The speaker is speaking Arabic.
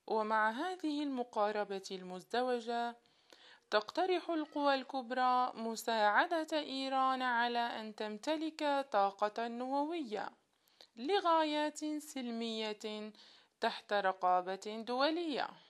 ومع هذه المقاربة المزدوجة، تقترح القوى الكبرى مساعدة إيران على أن تمتلك طاقة نووية لغايات سلمية تحت رقابة دولية.